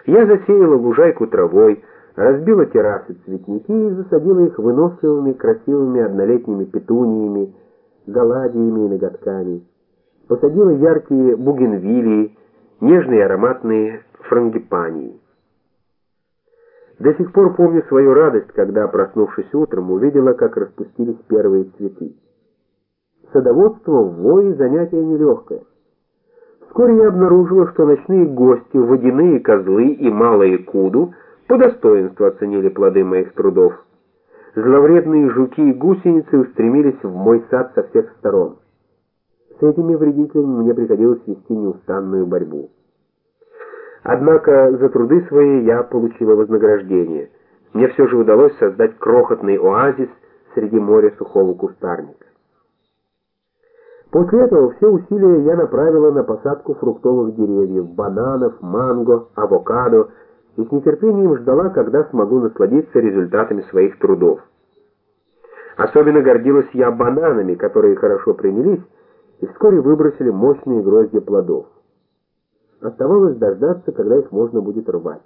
Я засеяла лужайку травой, разбила террасы цветники и засадила их выносливыми, красивыми однолетними петуниями, галладиями и ноготками. Посадила яркие бугенвиллии, нежные ароматные франгипании. До сих пор помню свою радость, когда, проснувшись утром, увидела, как распустились первые цветы. Садоводство в Вое занятие нелегкое. Вскоре я обнаружила, что ночные гости, водяные козлы и малые куду по достоинству оценили плоды моих трудов. Зловредные жуки и гусеницы устремились в мой сад со всех сторон. С этими вредителями мне приходилось вести неустанную борьбу. Однако за труды свои я получила вознаграждение. Мне все же удалось создать крохотный оазис среди моря сухого кустарника. После этого все усилия я направила на посадку фруктовых деревьев, бананов, манго, авокадо, и с нетерпением ждала, когда смогу насладиться результатами своих трудов. Особенно гордилась я бананами, которые хорошо принялись и вскоре выбросили мощные гроздья плодов. Оставалось дождаться, когда их можно будет рвать.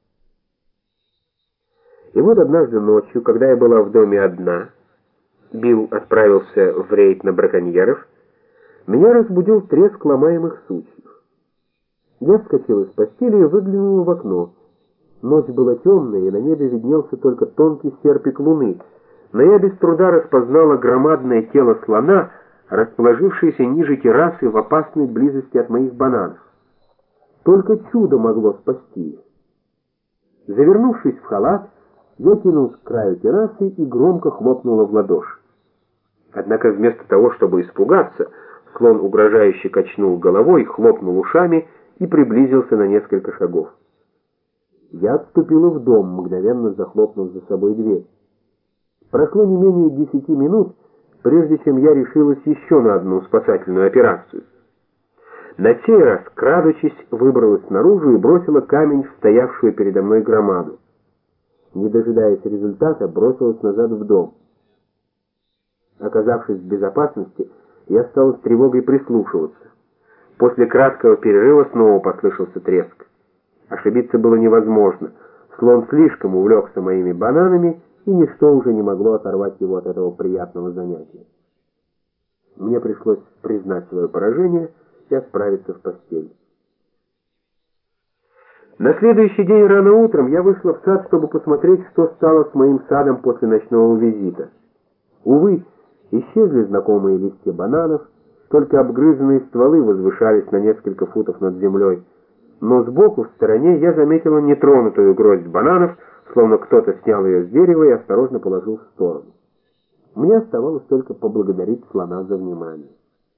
И вот однажды ночью, когда я была в доме одна, Билл отправился в рейд на браконьеров, меня разбудил треск ломаемых сучьев. Я вскочила с постели и выглянула в окно. Ночь была темная, и на небе виднелся только тонкий серпик луны, но я без труда распознала громадное тело слона, расположившееся ниже террасы в опасной близости от моих бананов. Только чудо могло спасти их. Завернувшись в халат, я кинулась к краю террасы и громко хлопнула в ладоши. Однако вместо того, чтобы испугаться, слон угрожающе качнул головой, хлопнул ушами и приблизился на несколько шагов. Я отступила в дом, мгновенно захлопнув за собой дверь. Прошло не менее 10 минут, прежде чем я решилась еще на одну спасательную операцию. На сей раз, крадучись, выбралась наружу и бросила камень в стоявшую передо мной громаду. Не дожидаясь результата, бросилась назад в дом. Оказавшись в безопасности, я стал с тревогой прислушиваться. После краткого перерыва снова послышался треск. Ошибиться было невозможно. Слон слишком увлекся моими бананами, и ничто уже не могло оторвать его от этого приятного занятия. Мне пришлось признать свое поражение и отправиться в постель. На следующий день рано утром я вышла в сад, чтобы посмотреть, что стало с моим садом после ночного визита. Увы, исчезли знакомые листья бананов, только обгрызанные стволы возвышались на несколько футов над землей. Но сбоку, в стороне, я заметила нетронутую гроздь бананов, словно кто-то снял ее с дерева и осторожно положил в сторону. Мне оставалось только поблагодарить слона за внимание.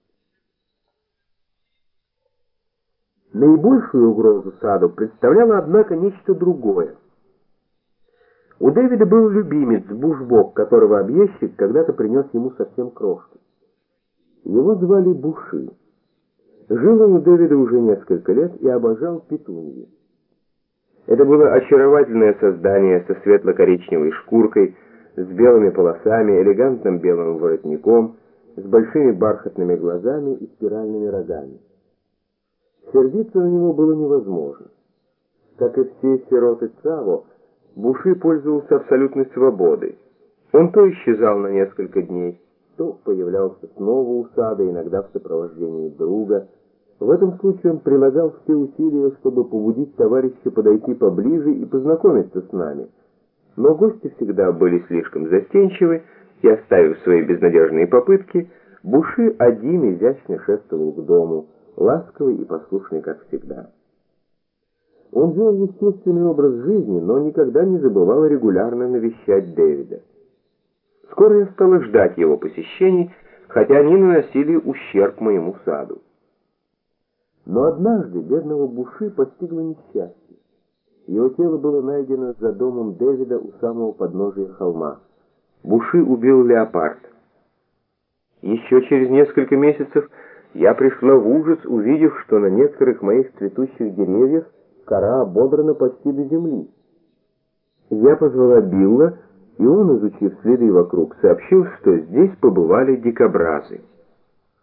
Наибольшую угрозу саду представляло, однако, нечто другое. У Дэвида был любимец, бушбок, которого объездчик когда-то принес ему совсем крошки. Его звали Буши. Жил он у Дэвида уже несколько лет и обожал петуньи. Это было очаровательное создание со светло-коричневой шкуркой, с белыми полосами, элегантным белым воротником, с большими бархатными глазами и спиральными рогами. Сердиться на него было невозможно. Как и все сироты Цаво, Буши пользовался абсолютной свободой. Он то исчезал на несколько дней, то появлялся снова у сада, иногда в сопровождении друга. В этом случае он прилагал все усилия, чтобы побудить товарища подойти поближе и познакомиться с нами. Но гости всегда были слишком застенчивы, и, оставив свои безнадежные попытки, Буши один изящно шествовал к дому, ласковый и послушный, как всегда. Он вел естественный образ жизни, но никогда не забывал регулярно навещать Дэвида. Скоро я стала ждать его посещений, хотя они наносили ущерб моему саду. Но однажды бедного Буши постигло несчастье. Его тело было найдено за домом Дэвида у самого подножия холма. Буши убил леопард. Еще через несколько месяцев я пришла в ужас, увидев, что на некоторых моих цветущих деревьях кора ободрана почти до земли. Я позвала Билла, и он, изучив следы вокруг, сообщил, что здесь побывали дикобразы.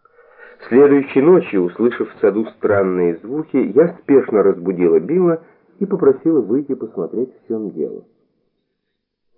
Следующей ночью, услышав в саду странные звуки, я спешно разбудила Билла и попросила выйти посмотреть, в чем дело.